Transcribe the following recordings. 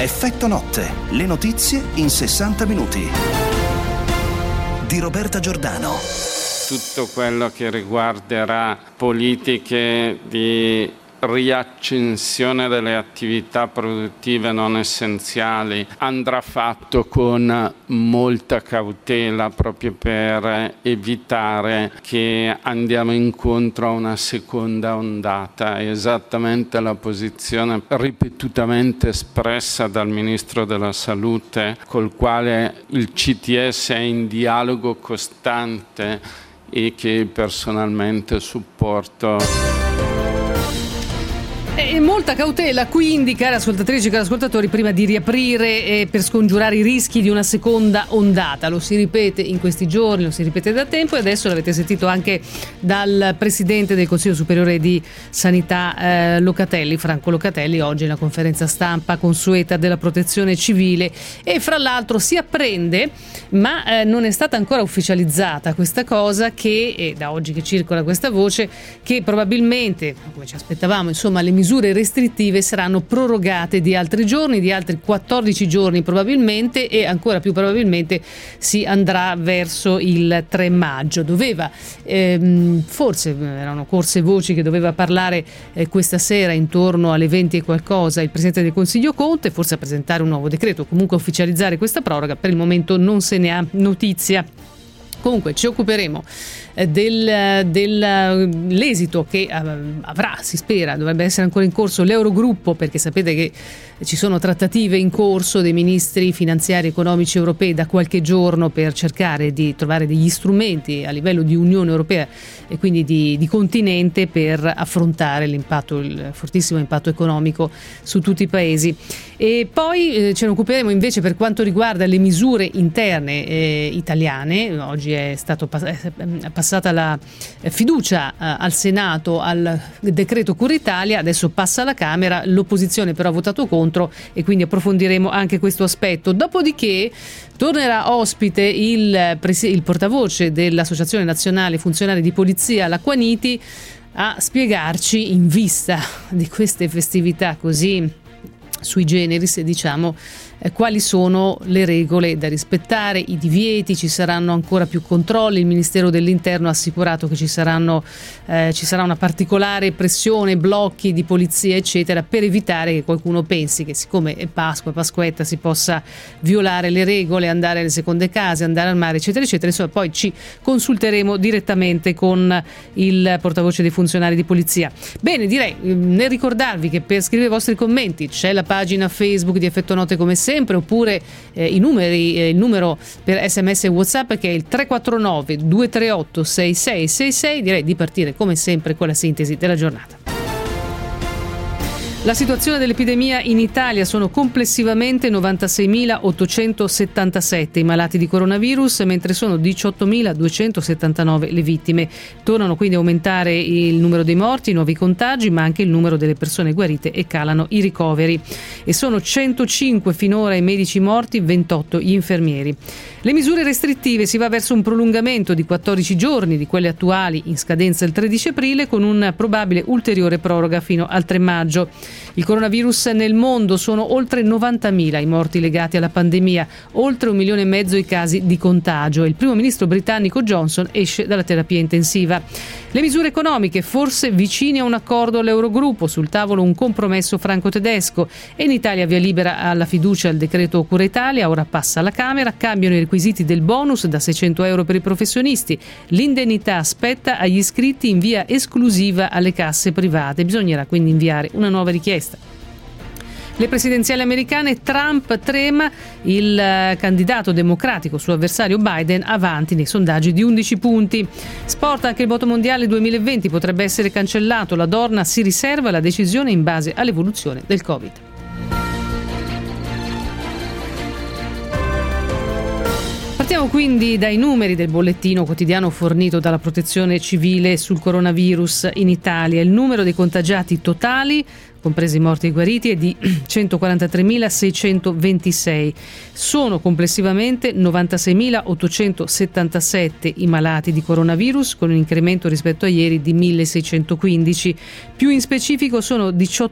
Effetto notte, le notizie in 60 minuti. Di Roberta Giordano. Tutto quello che riguarderà politiche di riaccensione delle attività produttive non essenziali andrà fatto con molta cautela, proprio per evitare che andiamo incontro a una seconda ondata. È esattamente la posizione ripetutamente espressa dal Ministro della Salute, col quale il CTS è in dialogo costante e che personalmente supporto. E molta cautela quindi, cari ascoltatrici e cari ascoltatori, prima di riaprire per scongiurare i rischi di una seconda ondata. Lo si ripete in questi giorni, lo si ripete da tempo, e adesso l'avete sentito anche dal Presidente del Consiglio Superiore di Sanità Locatelli, Franco Locatelli, oggi nella conferenza stampa consueta della Protezione Civile. E fra l'altro si apprende, ma non è stata ancora ufficializzata questa cosa, che è da oggi che circola questa voce, che probabilmente, come ci aspettavamo, insomma, le misure restrittive saranno prorogate di altri giorni, di altri 14 giorni probabilmente, e ancora più probabilmente si andrà verso il 3 maggio. Doveva, forse erano corse voci che doveva parlare questa sera intorno alle 20 e qualcosa il Presidente del Consiglio Conte, forse a presentare un nuovo decreto, comunque ufficializzare questa proroga. Per il momento non se ne ha notizia. Comunque ci occuperemo dell'esito che avrà, si spera, dovrebbe essere ancora in corso l'Eurogruppo, perché sapete che ci sono trattative in corso dei ministri finanziari e economici europei da qualche giorno per cercare di trovare degli strumenti a livello di Unione Europea e quindi di continente per affrontare l'impatto, il fortissimo impatto economico su tutti i paesi. E poi ce ne occuperemo invece per quanto riguarda le misure interne italiane. Oggi è passata la fiducia al Senato al decreto Cura Italia, adesso passa alla Camera, l'opposizione però ha votato contro e quindi approfondiremo anche questo aspetto. Dopodiché tornerà ospite il portavoce dell'Associazione Nazionale Funzionari di Polizia, Lacquaniti, a spiegarci, in vista di queste festività così sui generis, diciamo, quali sono le regole da rispettare, i divieti, ci saranno ancora più controlli. Il Ministero dell'Interno ha assicurato che ci sarà una particolare pressione, blocchi di polizia eccetera, per evitare che qualcuno pensi che siccome è Pasquetta si possa violare le regole, andare alle seconde case, andare al mare eccetera eccetera. Insomma, poi ci consulteremo direttamente con il portavoce dei funzionari di polizia. Bene, direi nel ricordarvi che per scrivere i vostri commenti c'è la pagina Facebook di Effetto Notte come sempre, oppure il numero per SMS e WhatsApp, che è il 349 238 6666. Direi di partire come sempre con la sintesi della giornata. La situazione dell'epidemia in Italia: sono complessivamente 96.877 i malati di coronavirus, mentre sono 18.279 le vittime. Tornano quindi a aumentare il numero dei morti, i nuovi contagi, ma anche il numero delle persone guarite, e calano i ricoveri. E sono 105 finora i medici morti, 28 gli infermieri. Le misure restrittive: si va verso un prolungamento di 14 giorni di quelle attuali in scadenza il 13 aprile, con un probabile ulteriore proroga fino al 3 maggio. Il coronavirus nel mondo: sono oltre 90.000 i morti legati alla pandemia, oltre 1,5 milioni i casi di contagio. Il primo ministro britannico Johnson esce dalla terapia intensiva. Le misure economiche: forse vicini a un accordo all'Eurogruppo, sul tavolo un compromesso franco-tedesco, e in Italia via libera alla fiducia al decreto Cura Italia, ora passa alla Camera, cambiano i requisiti del bonus da 600 euro per i professionisti, l'indennità spetta agli iscritti in via esclusiva alle casse private, bisognerà quindi inviare una nuova richiesta. Le presidenziali americane: Trump trema, il candidato democratico suo avversario Biden avanti nei sondaggi di 11 punti. Sport: anche il moto mondiale 2020 potrebbe essere cancellato, la Dorna si riserva la decisione in base all'evoluzione del Covid. Partiamo quindi dai numeri del bollettino quotidiano fornito dalla Protezione Civile sul coronavirus in Italia. Il numero dei contagiati totali compresi morti e guariti, è di 143.626. Sono complessivamente 96.877 i malati di coronavirus, con un incremento rispetto a ieri di 1.615. Più in specifico sono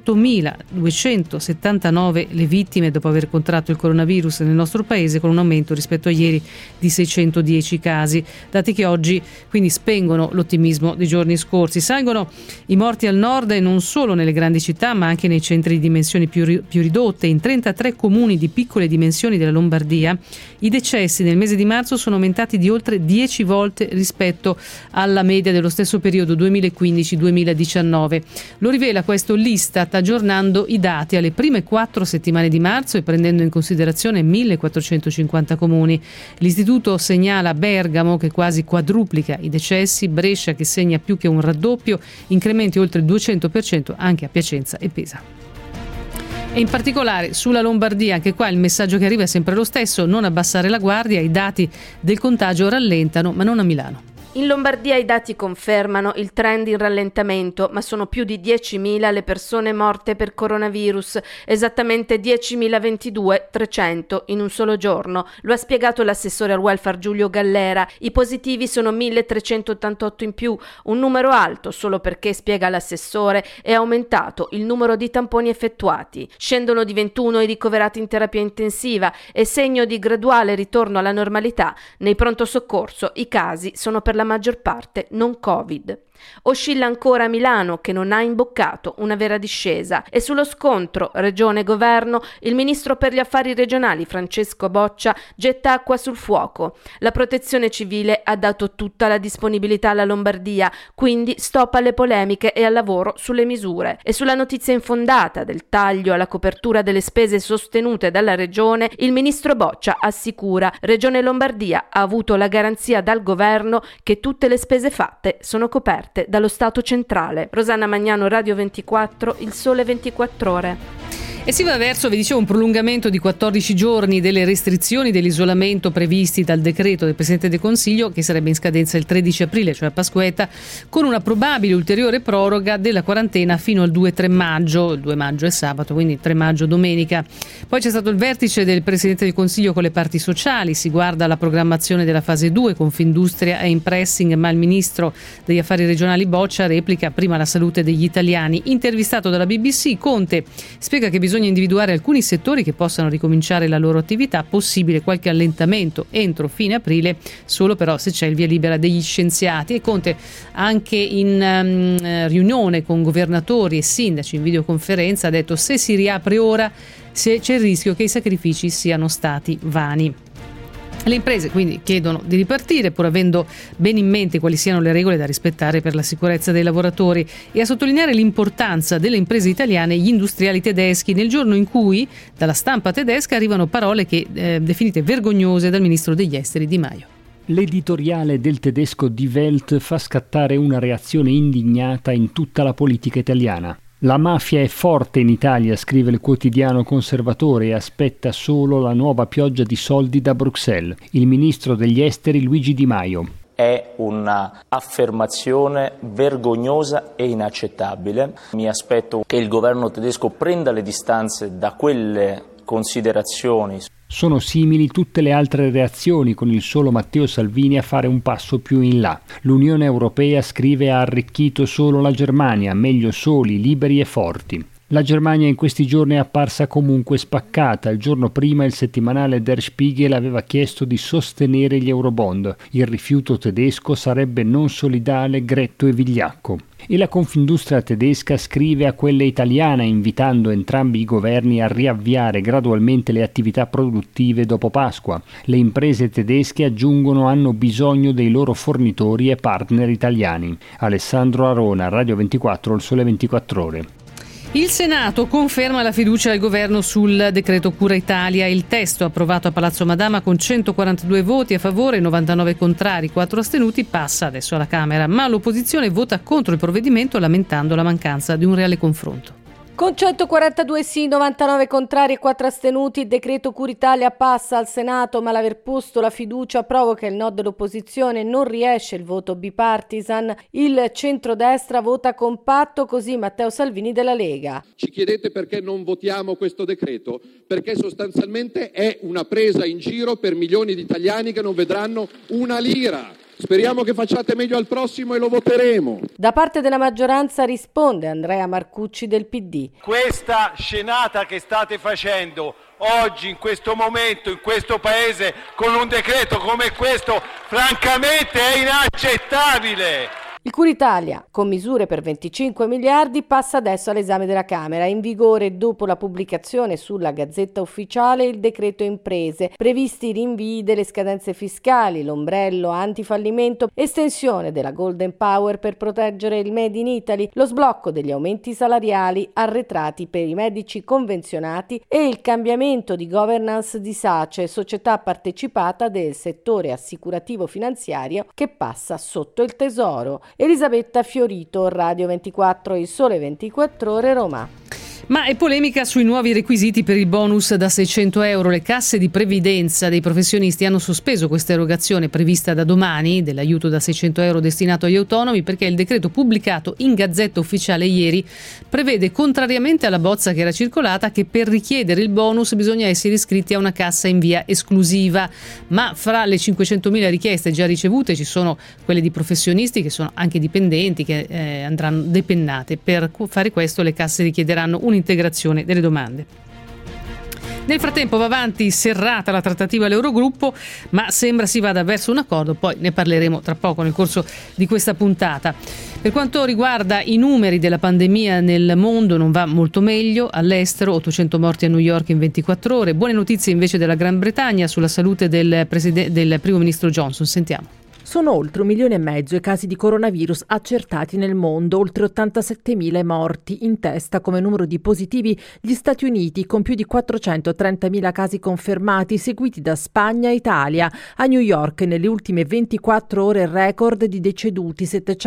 18.279 le vittime dopo aver contratto il coronavirus nel nostro paese, con un aumento rispetto a ieri di 610 casi. Dati che oggi quindi spengono l'ottimismo dei giorni scorsi. Salgono i morti al nord e non solo nelle grandi città, ma anche nei centri di dimensioni più ridotte. In 33 comuni di piccole dimensioni della Lombardia i decessi nel mese di marzo sono aumentati di oltre 10 volte rispetto alla media dello stesso periodo 2015-2019. Lo rivela questo l'Istat, aggiornando i dati alle prime 4 settimane di marzo e prendendo in considerazione 1.450 comuni. L'istituto segnala Bergamo, che quasi quadruplica i decessi, Brescia che segna più che un raddoppio, incrementi oltre il 200% anche a Piacenza e Pisa. E in particolare sulla Lombardia, anche qua il messaggio che arriva è sempre lo stesso: non abbassare la guardia, i dati del contagio rallentano, ma non a Milano. In Lombardia i dati confermano il trend in rallentamento, ma sono più di 10.000 le persone morte per coronavirus, esattamente 10.022, in un solo giorno. Lo ha spiegato l'assessore al welfare Giulio Gallera. I positivi sono 1.388 in più, un numero alto solo perché, spiega l'assessore, è aumentato il numero di tamponi effettuati. Scendono di 21 i ricoverati in terapia intensiva e, segno di graduale ritorno alla normalità, nei pronto soccorso i casi sono per la maggior parte non Covid. Oscilla ancora Milano, che non ha imboccato una vera discesa, e sullo scontro regione-governo il ministro per gli affari regionali Francesco Boccia getta acqua sul fuoco. La protezione civile ha dato tutta la disponibilità alla Lombardia, quindi stop alle polemiche e al lavoro sulle misure. E sulla notizia infondata del taglio alla copertura delle spese sostenute dalla regione, il ministro Boccia assicura: Regione Lombardia ha avuto la garanzia dal governo che tutte le spese fatte sono coperte dallo Stato centrale. Rosanna Magnano, Radio 24, Il Sole 24 Ore. E si va verso, vi dicevo, un prolungamento di 14 giorni delle restrizioni dell'isolamento previsti dal decreto del Presidente del Consiglio, che sarebbe in scadenza il 13 aprile, cioè a Pasquetta, con una probabile ulteriore proroga della quarantena fino al 2-3 maggio. Il 2 maggio è sabato, quindi 3 maggio domenica. Poi c'è stato il vertice del Presidente del Consiglio con le parti sociali, si guarda la programmazione della fase 2, Confindustria è in pressing, ma il Ministro degli Affari Regionali Boccia replica prima la salute degli italiani. Intervistato dalla BBC, Conte spiega che bisogna individuare alcuni settori che possano ricominciare la loro attività, possibile qualche allentamento entro fine aprile, solo però se c'è il via libera degli scienziati. E Conte, anche in riunione con governatori e sindaci in videoconferenza, ha detto: se si riapre ora c'è il rischio che i sacrifici siano stati vani. Le imprese quindi chiedono di ripartire, pur avendo ben in mente quali siano le regole da rispettare per la sicurezza dei lavoratori, e a sottolineare l'importanza delle imprese italiane gli industriali tedeschi, nel giorno in cui dalla stampa tedesca arrivano parole che definite vergognose dal ministro degli esteri Di Maio. L'editoriale del tedesco Die Welt fa scattare una reazione indignata in tutta la politica italiana. La mafia è forte in Italia, scrive il quotidiano conservatore, e aspetta solo la nuova pioggia di soldi da Bruxelles. Il ministro degli esteri Luigi Di Maio. È un'affermazione vergognosa e inaccettabile. Mi aspetto che il governo tedesco prenda le distanze da quelle considerazioni. Sono simili tutte le altre reazioni, con il solo Matteo Salvini a fare un passo più in là. L'Unione Europea, scrive, ha arricchito solo la Germania, meglio soli, liberi e forti. La Germania in questi giorni è apparsa comunque spaccata. Il giorno prima il settimanale Der Spiegel aveva chiesto di sostenere gli Eurobond. Il rifiuto tedesco sarebbe non solidale, gretto e vigliacco. E la Confindustria tedesca scrive a quella italiana, invitando entrambi i governi a riavviare gradualmente le attività produttive dopo Pasqua. Le imprese tedesche, aggiungono, hanno bisogno dei loro fornitori e partner italiani. Alessandro Arona, Radio 24, Il Sole 24 Ore. Il Senato conferma la fiducia al governo sul decreto Cura Italia. Il testo, approvato a Palazzo Madama con 142 voti a favore, 99 contrari, 4 astenuti, passa adesso alla Camera, ma l'opposizione vota contro il provvedimento, lamentando la mancanza di un reale confronto. Con 142 sì, 99 contrari e 4 astenuti, il decreto Cura Italia passa al Senato, ma l'aver posto la fiducia provoca il no dell'opposizione, non riesce il voto bipartisan, il centrodestra vota compatto, così Matteo Salvini della Lega. Ci chiedete perché non votiamo questo decreto? Perché sostanzialmente è una presa in giro per milioni di italiani che non vedranno una lira. Speriamo che facciate meglio al prossimo e lo voteremo. Da parte della maggioranza risponde Andrea Marcucci del PD. Questa scenata che state facendo oggi, in questo momento, in questo paese, con un decreto come questo, francamente è inaccettabile. Il Cura Italia, con misure per 25 miliardi, passa adesso all'esame della Camera. In vigore dopo la pubblicazione sulla Gazzetta Ufficiale il decreto imprese, previsti i rinvii delle scadenze fiscali, l'ombrello antifallimento, estensione della Golden Power per proteggere il Made in Italy, lo sblocco degli aumenti salariali arretrati per i medici convenzionati e il cambiamento di governance di SACE, società partecipata del settore assicurativo finanziario che passa sotto il Tesoro. Elisabetta Fiorito, Radio 24, Il Sole 24 Ore, Roma. Ma è polemica sui nuovi requisiti per il bonus da 600 euro. Le casse di previdenza dei professionisti hanno sospeso questa erogazione prevista da domani dell'aiuto da 600 euro destinato agli autonomi perché il decreto pubblicato in Gazzetta Ufficiale ieri prevede, contrariamente alla bozza che era circolata, che per richiedere il bonus bisogna essere iscritti a una cassa in via esclusiva. Ma fra le 500.000 richieste già ricevute ci sono quelle di professionisti che sono anche dipendenti che andranno depennate. Per fare questo le casse richiederanno un'integrazione delle domande. Nel frattempo va avanti serrata la trattativa all'Eurogruppo, ma sembra si vada verso un accordo, poi ne parleremo tra poco nel corso di questa puntata. Per quanto riguarda i numeri della pandemia nel mondo non va molto meglio, all'estero 800 morti a New York in 24 ore, buone notizie invece della Gran Bretagna sulla salute del primo ministro Johnson, sentiamo. Sono oltre 1,5 milioni i casi di coronavirus accertati nel mondo, oltre 87.000 morti, in testa come numero di positivi gli Stati Uniti con più di 430.000 casi confermati, seguiti da Spagna e Italia. A New York nelle ultime 24 ore record di deceduti,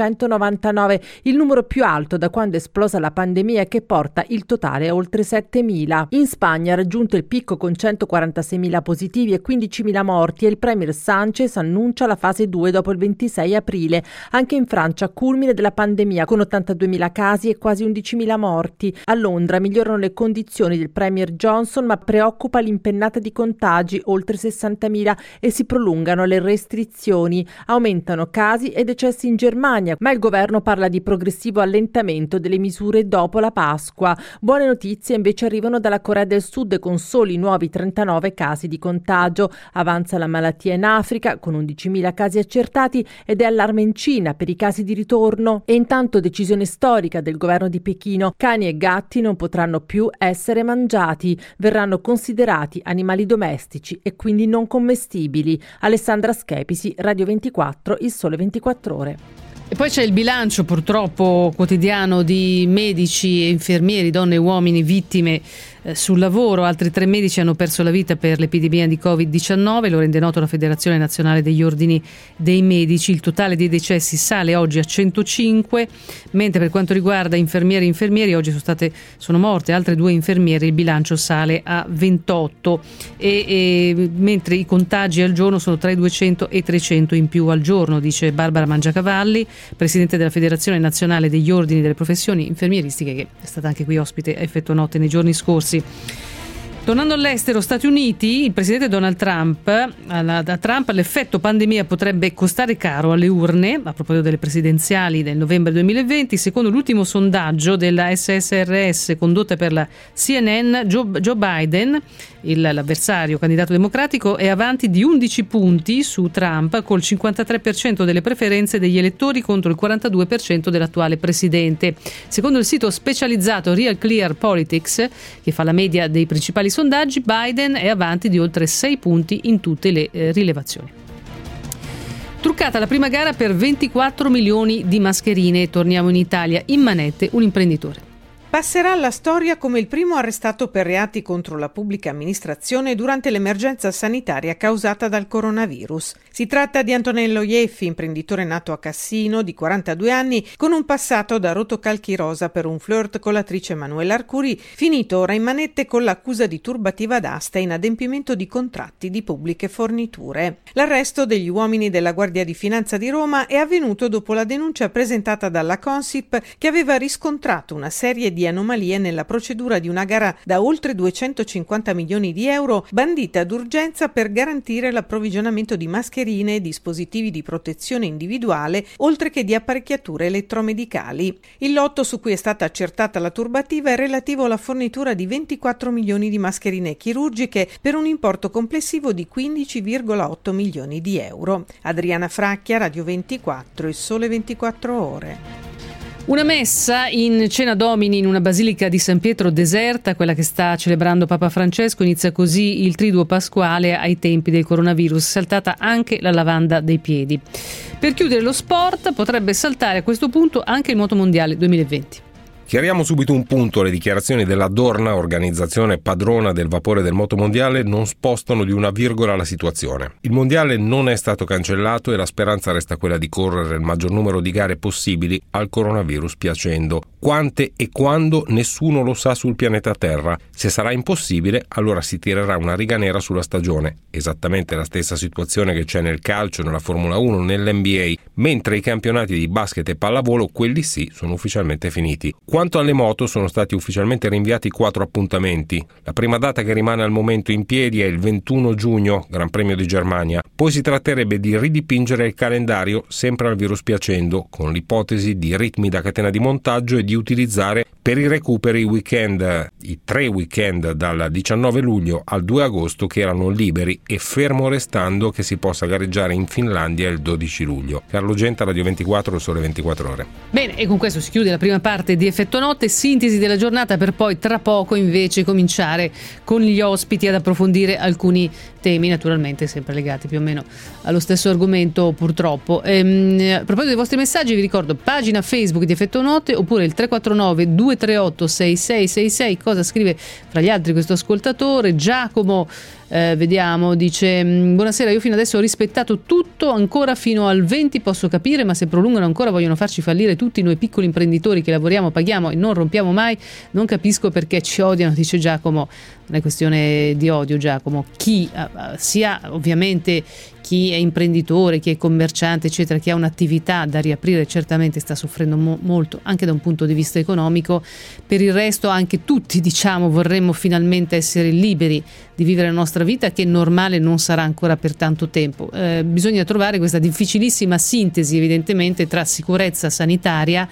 799, il numero più alto da quando è esplosa la pandemia che porta il totale a oltre 7.000. In Spagna ha raggiunto il picco con 146.000 positivi e 15.000 morti e il premier Sánchez annuncia la fase 2 dopo il 26 aprile. Anche in Francia culmine della pandemia con 82.000 casi e quasi 11.000 morti. A Londra migliorano le condizioni del premier Johnson, ma preoccupa l'impennata di contagi, oltre 60.000, e si prolungano le restrizioni. Aumentano casi e decessi in Germania, ma il governo parla di progressivo allentamento delle misure dopo la Pasqua. Buone notizie invece arrivano dalla Corea del Sud con soli nuovi 39 casi di contagio. Avanza la malattia in Africa con 11.000 casi accertati ed è allarme in Cina per i casi di ritorno. E intanto decisione storica del governo di Pechino: cani e gatti non potranno più essere mangiati, verranno considerati animali domestici e quindi non commestibili. Alessandra Schepisi, Radio 24, Il Sole 24 Ore. E poi c'è il bilancio purtroppo quotidiano di medici e infermieri, donne e uomini vittime sul lavoro. Altri 3 medici hanno perso la vita per l'epidemia di Covid-19, lo rende noto la Federazione Nazionale degli Ordini dei Medici. Il totale dei decessi sale oggi a 105, mentre per quanto riguarda infermieri e infermieri oggi sono morte altre 2 infermiere, il bilancio sale a 28 mentre i contagi al giorno sono tra i 200 e 300 in più al giorno, dice Barbara Mangiacavalli, presidente della Federazione Nazionale degli Ordini delle Professioni Infermieristiche, che è stata anche qui ospite a Effetto Notte nei giorni scorsi. Tornando all'estero, Stati Uniti, il presidente Donald Trump, da Trump l'effetto pandemia potrebbe costare caro alle urne, a proposito delle presidenziali del novembre 2020. Secondo l'ultimo sondaggio della SSRS condotta per la CNN, Joe Biden, l'avversario candidato democratico, è avanti di 11 punti su Trump, col 53% delle preferenze degli elettori contro il 42% dell'attuale presidente. Secondo il sito specializzato Real Clear Politics, che fa la media dei principali sondaggi, Biden è avanti di oltre 6 punti in tutte le rilevazioni. Truccata la prima gara per 24 milioni di mascherine. Torniamo in Italia. In manette un imprenditore. passerà alla storia come il primo arrestato per reati contro la pubblica amministrazione durante l'emergenza sanitaria causata dal coronavirus. Si tratta di Antonello Ieffi, imprenditore nato a Cassino, di 42 anni, con un passato da rotocalchirosa per un flirt con l'attrice Manuela Arcuri, finito ora in manette con l'accusa di turbativa d'asta e inadempimento di contratti di pubbliche forniture. L'arresto degli uomini della Guardia di Finanza di Roma è avvenuto dopo la denuncia presentata dalla Consip, che aveva riscontrato una serie di anomalie nella procedura di una gara da oltre 250 milioni di euro bandita d'urgenza per garantire l'approvvigionamento di mascherine e dispositivi di protezione individuale, oltre che di apparecchiature elettromedicali. Il lotto su cui è stata accertata la turbativa è relativo alla fornitura di 24 milioni di mascherine chirurgiche per un importo complessivo di 15,8 milioni di euro. Adriana Fracchia, Radio 24, Il Sole 24 Ore. Una messa in Cena Domini in una basilica di San Pietro deserta, quella che sta celebrando Papa Francesco. Inizia così il triduo pasquale ai tempi del coronavirus, saltata anche la lavanda dei piedi. Per chiudere lo sport, potrebbe saltare a questo punto anche il Motomondiale 2020. Chiariamo subito un punto: le dichiarazioni della Dorna, organizzazione padrona del vapore del motomondiale, non spostano di una virgola la situazione. Il mondiale non è stato cancellato e la speranza resta quella di correre il maggior numero di gare possibili, al coronavirus piacendo. Quante e quando nessuno lo sa sul pianeta Terra. Se sarà impossibile, allora si tirerà una riga nera sulla stagione. Esattamente la stessa situazione che c'è nel calcio, nella Formula 1, nell'NBA, mentre i campionati di basket e pallavolo, quelli sì, sono ufficialmente finiti. Quanto alle moto, sono stati ufficialmente rinviati 4 appuntamenti. La prima data che rimane al momento in piedi è il 21 giugno, Gran Premio di Germania. Poi si tratterebbe di ridipingere il calendario, sempre al virus piacendo, con l'ipotesi di ritmi da catena di montaggio e di utilizzare per i recuperi i 3 weekend dal 19 luglio al 2 agosto che erano liberi, e fermo restando che si possa gareggiare in Finlandia il 12 luglio. Carlo Genta, Radio 24, Il Sole 24 Ore. Bene, e con questo si chiude la prima parte di Effetto Notte, sintesi della giornata, per poi tra poco invece cominciare con gli ospiti ad approfondire alcuni temi, naturalmente sempre legati più o meno allo stesso argomento, purtroppo. A proposito dei vostri messaggi, vi ricordo pagina Facebook di Effetto Notte oppure il 349 238 6666. Cosa scrive fra gli altri questo ascoltatore? Giacomo, vediamo, dice: buonasera, io fino adesso ho rispettato tutto, ancora fino al 20 posso capire, ma se prolungano ancora vogliono farci fallire tutti noi piccoli imprenditori che lavoriamo, paghiamo e non rompiamo mai, non capisco perché ci odiano, dice Giacomo. Non è questione di odio, Giacomo, chi sia ovviamente chi è imprenditore, chi è commerciante, eccetera, chi ha un'attività da riaprire, certamente sta soffrendo molto anche da un punto di vista economico. Per il resto anche tutti, diciamo, vorremmo finalmente essere liberi di vivere la nostra vita, che normale non sarà ancora per tanto tempo. Bisogna trovare questa difficilissima sintesi, evidentemente, tra sicurezza sanitaria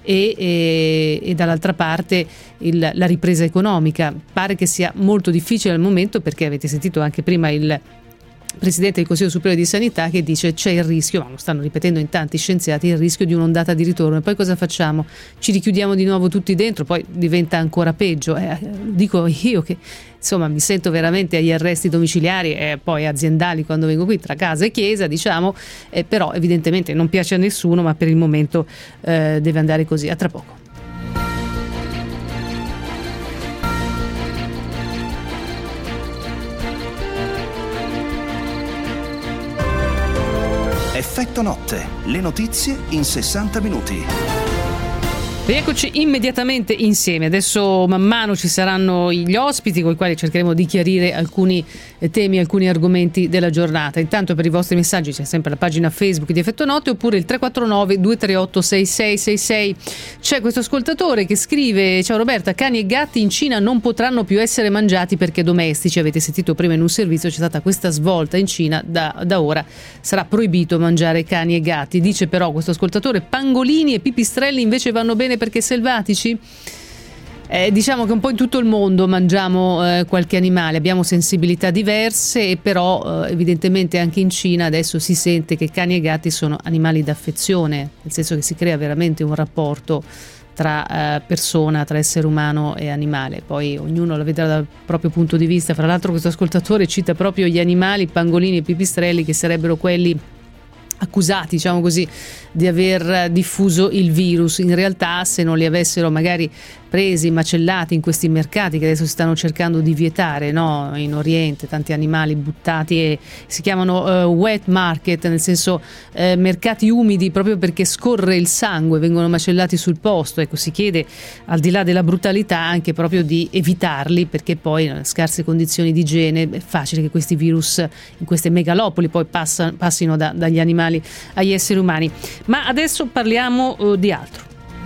e dall'altra parte la ripresa economica. Pare che sia molto difficile al momento, perché avete sentito anche prima il Presidente del Consiglio Superiore di Sanità che dice c'è il rischio, ma lo stanno ripetendo in tanti scienziati, il rischio di un'ondata di ritorno. E poi cosa facciamo? Ci richiudiamo di nuovo tutti dentro, poi diventa ancora peggio. Dico io che insomma mi sento veramente agli arresti domiciliari e poi aziendali quando vengo qui, tra casa e chiesa, diciamo, però evidentemente non piace a nessuno, ma per il momento deve andare così. A tra poco. Effetto Notte, le notizie in 60 minuti. Rieccoci immediatamente insieme. Adesso man mano ci saranno gli ospiti con i quali cercheremo di chiarire alcuni temi, alcuni argomenti della giornata. Intanto per i vostri messaggi c'è sempre la pagina Facebook di Effetto Notte oppure il 349 238 6666. C'è questo ascoltatore che scrive: ciao Roberta, cani e gatti in Cina non potranno più essere mangiati perché domestici. Avete sentito prima in un servizio, c'è stata questa svolta in Cina, da ora sarà proibito mangiare cani e gatti. Dice però questo ascoltatore: pangolini e pipistrelli invece vanno bene perché selvatici. Diciamo che un po' in tutto il mondo mangiamo qualche animale, abbiamo sensibilità diverse, e però evidentemente anche in Cina adesso si sente che cani e gatti sono animali d'affezione, nel senso che si crea veramente un rapporto tra persona, tra essere umano e animale. Poi ognuno la vedrà dal proprio punto di vista. Fra l'altro questo ascoltatore cita proprio gli animali, pangolini e pipistrelli, che sarebbero quelli accusati, diciamo così, di aver diffuso il virus. In realtà, se non li avessero magari presi, macellati in questi mercati che adesso si stanno cercando di vietare, no? In Oriente, tanti animali buttati, e si chiamano wet market, nel senso mercati umidi, proprio perché scorre il sangue, vengono macellati sul posto. Ecco, si chiede, al di là della brutalità, anche proprio di evitarli, perché poi in scarse condizioni di igiene è facile che questi virus in queste megalopoli poi passino dagli animali agli esseri umani. Ma adesso parliamo di altro.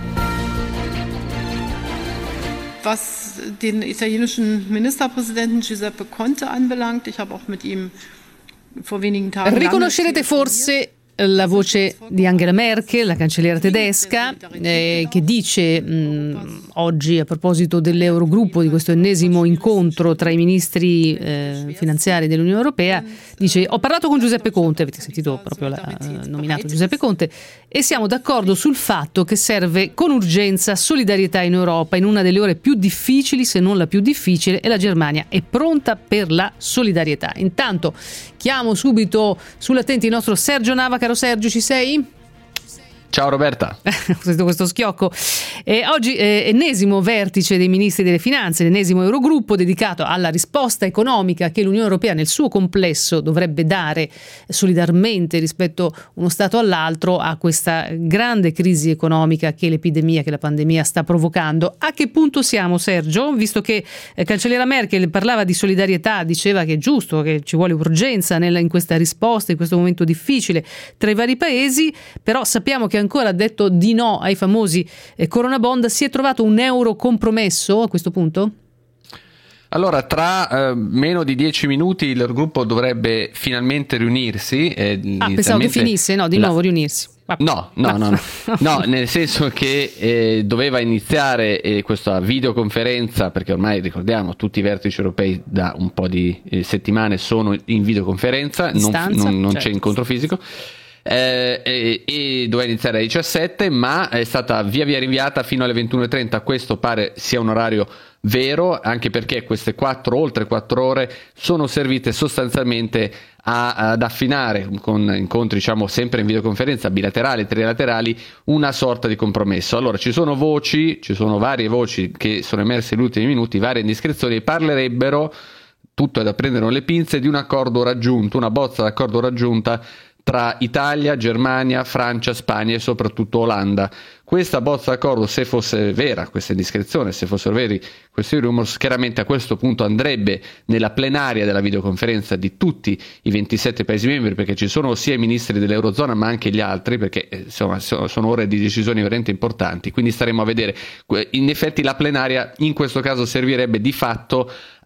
Was den italienischen Ministerpräsidenten Giuseppe Conte anbelangt, ich habe auch mit ihm vor wenigen Tagen. Riconoscerete forse la voce di Angela Merkel, la cancelliera tedesca, che dice oggi, a proposito dell'Eurogruppo, di questo ennesimo incontro tra i ministri finanziari dell'Unione Europea, dice: ho parlato con Giuseppe Conte, avete sentito proprio nominato Giuseppe Conte, e siamo d'accordo sul fatto che serve con urgenza solidarietà in Europa in una delle ore più difficili, se non la più difficile, e la Germania è pronta per la solidarietà. Intanto chiamo subito sull'attenti il nostro Sergio Nava. Caro Sergio, ci sei? Ciao Roberta. Ho sentito questo schiocco. Oggi ennesimo vertice dei ministri delle finanze, l'ennesimo Eurogruppo dedicato alla risposta economica che l'Unione Europea nel suo complesso dovrebbe dare solidarmente rispetto uno Stato all'altro a questa grande crisi economica che l'epidemia, che la pandemia sta provocando. A che punto siamo, Sergio? Visto che cancelliera Merkel parlava di solidarietà, diceva che è giusto, che ci vuole urgenza in questa risposta, in questo momento difficile tra i vari paesi, però sappiamo che ancora ha detto di no ai famosi Corona Bond. Si è trovato un euro compromesso a questo punto? Allora, tra meno di 10 minuti il gruppo dovrebbe finalmente riunirsi. Pensavo che finisse, no, di nuovo riunirsi. No, nel senso che doveva iniziare questa videoconferenza, perché ormai ricordiamo tutti i vertici europei da un po' di settimane sono in videoconferenza, non c'è incontro fisico. E doveva iniziare alle 17, ma è stata via via rinviata fino alle 21:30. Questo pare sia un orario vero, anche perché queste oltre 4 ore sono servite sostanzialmente ad affinare, con incontri diciamo sempre in videoconferenza, bilaterali, trilaterali, una sorta di compromesso. Allora ci sono varie voci che sono emerse negli ultimi minuti, varie indiscrezioni, parlerebbero, tutto è da prendere con le pinze, di un accordo raggiunto, una bozza d'accordo raggiunta tra Italia, Germania, Francia, Spagna e soprattutto Olanda. Questa bozza d'accordo, se fosse vera questa indiscrezione, se fossero veri questi rumors, chiaramente a questo punto andrebbe nella plenaria della videoconferenza di tutti i 27 Paesi membri, perché ci sono sia i ministri dell'Eurozona ma anche gli altri, perché insomma sono ore di decisioni veramente importanti, quindi staremo a vedere. In effetti la plenaria in questo caso servirebbe di fatto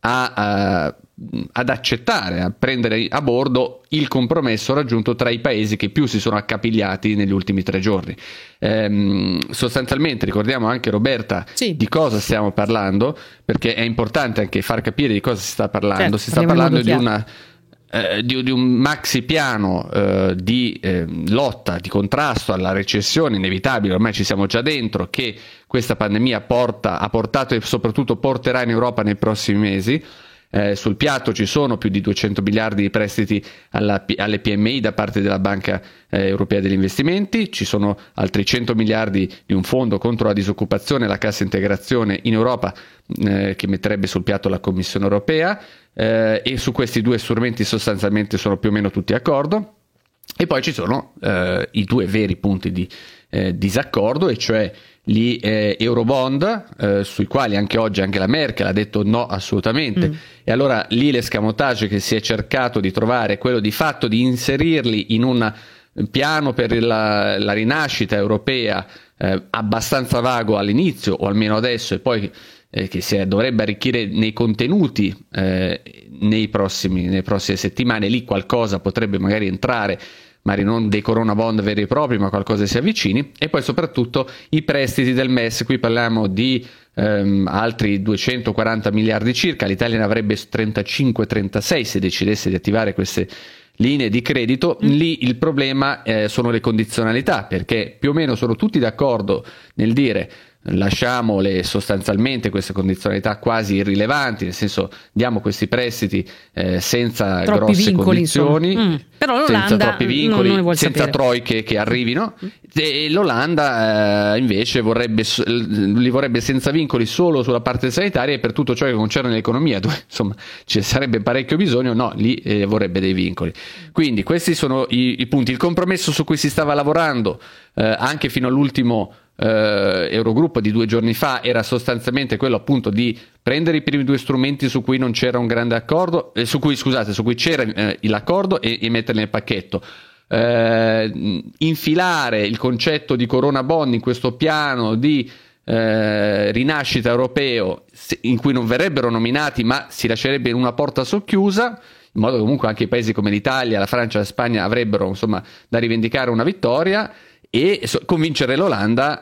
ad accettare, a prendere a bordo il compromesso raggiunto tra i paesi che più si sono accapigliati negli ultimi 3 giorni. Sostanzialmente ricordiamo anche, Roberta, di cosa stiamo parlando, perché è importante anche far capire di cosa si sta parlando. Certo, si sta parlando di un maxi piano di lotta, di contrasto alla recessione inevitabile, ormai ci siamo già dentro, che questa pandemia ha portato e soprattutto porterà in Europa nei prossimi mesi. Sul piatto ci sono più di 200 miliardi di prestiti alle PMI da parte della Banca Europea degli Investimenti, ci sono altri 100 miliardi di un fondo contro la disoccupazione e la cassa integrazione in Europa che metterebbe sul piatto la Commissione Europea, e su questi 2 strumenti sostanzialmente sono più o meno tutti d'accordo. E poi ci sono i 2 veri punti di disaccordo, e cioè gli Eurobond, sui quali anche oggi anche la Merkel ha detto no assolutamente. E allora lì l'escamotage che si è cercato di trovare è quello di fatto di inserirli in un piano per la rinascita europea abbastanza vago all'inizio, o almeno adesso, e poi che dovrebbe arricchire nei contenuti nelle prossime settimane. Lì qualcosa potrebbe magari entrare, magari non dei Corona Bond veri e propri, ma qualcosa che si avvicini. E poi soprattutto i prestiti del MES, qui parliamo di altri 240 miliardi circa, l'Italia ne avrebbe 35-36 se decidesse di attivare queste linee di credito. Lì il problema sono le condizionalità, perché più o meno sono tutti d'accordo nel dire lasciamole sostanzialmente queste condizionalità quasi irrilevanti, nel senso diamo questi prestiti senza troppi grosse vincoli, condizioni, però senza troppi vincoli, non senza sapere. troiche che arrivino, e l'Olanda invece li vorrebbe senza vincoli solo sulla parte sanitaria, e per tutto ciò che concerne l'economia, dove insomma ci sarebbe parecchio bisogno, no, lì vorrebbe dei vincoli. Quindi questi sono i punti. Il compromesso su cui si stava lavorando anche fino all'ultimo Eurogruppo di 2 giorni fa era sostanzialmente quello appunto di prendere i primi 2 strumenti su cui non c'era un grande accordo, su cui c'era l'accordo e metterli nel pacchetto. Infilare il concetto di Corona Bond in questo piano di rinascita europeo, in cui non verrebbero nominati ma si lascerebbe in una porta socchiusa, in modo che comunque anche i paesi come l'Italia, la Francia e la Spagna avrebbero insomma da rivendicare una vittoria, e convincere l'Olanda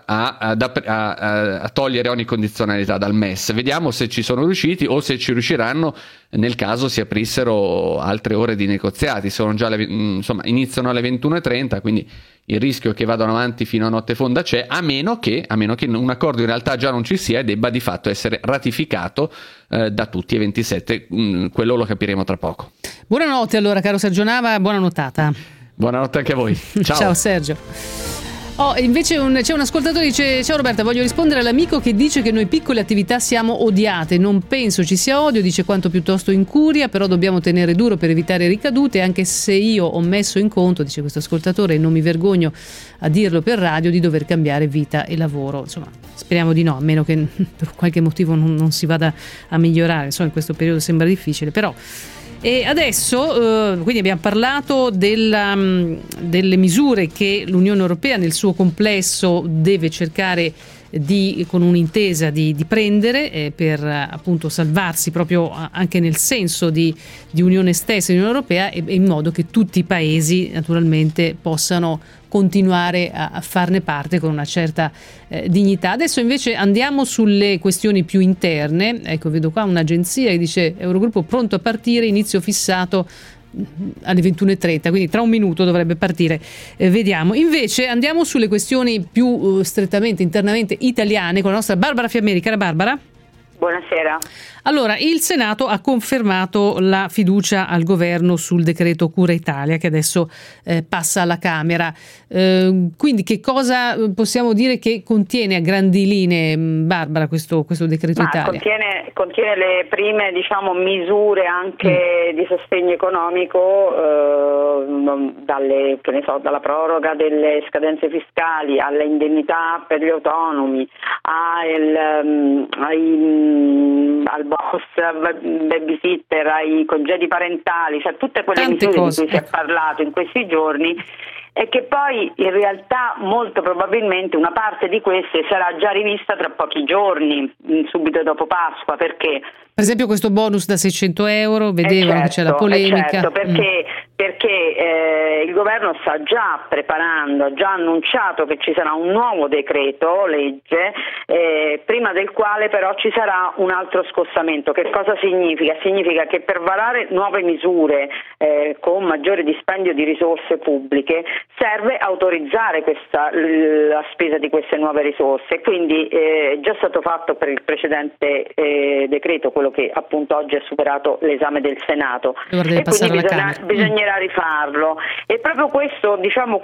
a togliere ogni condizionalità dal MES. Vediamo se ci sono riusciti o se ci riusciranno nel caso si aprissero altre ore di negoziati. Sono già iniziano alle 21:30, quindi il rischio che vadano avanti fino a notte fonda c'è, a meno che un accordo in realtà già non ci sia e debba di fatto essere ratificato da tutti e 27. Quello lo capiremo tra poco. Buonanotte allora, caro Sergio Nava, buona nottata. Buonanotte anche a voi. Ciao. Ciao Sergio. Invece c'è un ascoltatore che dice: ciao Roberta, voglio rispondere all'amico che dice che noi piccole attività siamo odiate. Non penso ci sia odio, dice quanto piuttosto incuria, però dobbiamo tenere duro per evitare ricadute, anche se io ho messo in conto, dice questo ascoltatore, e non mi vergogno a dirlo per radio, di dover cambiare vita e lavoro. Insomma, speriamo di no, a meno che per qualche motivo non si vada a migliorare. Insomma, in questo periodo sembra difficile, però. E adesso quindi abbiamo parlato delle misure che l'Unione Europea nel suo complesso deve cercare con un'intesa di prendere per appunto salvarsi proprio anche nel senso di Unione stessa, Unione Europea, e in modo che tutti i paesi naturalmente possano continuare a farne parte con una certa dignità. Adesso invece andiamo sulle questioni più interne. Ecco, vedo qua un'agenzia che dice Eurogruppo pronto a partire, inizio fissato alle 21:30, quindi tra un minuto dovrebbe partire. Vediamo. Invece andiamo sulle questioni più strettamente internamente italiane con la nostra Barbara Fiammeri. Cara Barbara. Buonasera. Allora, il Senato ha confermato la fiducia al governo sul decreto Cura Italia che adesso passa alla Camera. Quindi che cosa possiamo dire che contiene a grandi linee, Barbara, questo decreto Italia? Contiene le prime misure anche di sostegno economico, dalla proroga delle scadenze fiscali alle indennità per gli autonomi, al bonus babysitter, ai congedi parentali, cioè tutte quelle misure di cui si è parlato in questi giorni, e che poi in realtà molto probabilmente una parte di queste sarà già rivista tra pochi giorni, subito dopo Pasqua. Perché? Per esempio questo bonus da 600 euro, vedevano che c'è la polemica. Certo, perché il governo sta già preparando, ha già annunciato che ci sarà un nuovo decreto legge, prima del quale però ci sarà un altro scostamento. Che cosa significa? Significa che per varare nuove misure con maggiore dispendio di risorse pubbliche serve autorizzare la spesa di queste nuove risorse, quindi è già stato fatto per il precedente decreto, quello che appunto oggi ha superato l'esame del Senato, e quindi bisognerà rifarlo. E proprio questo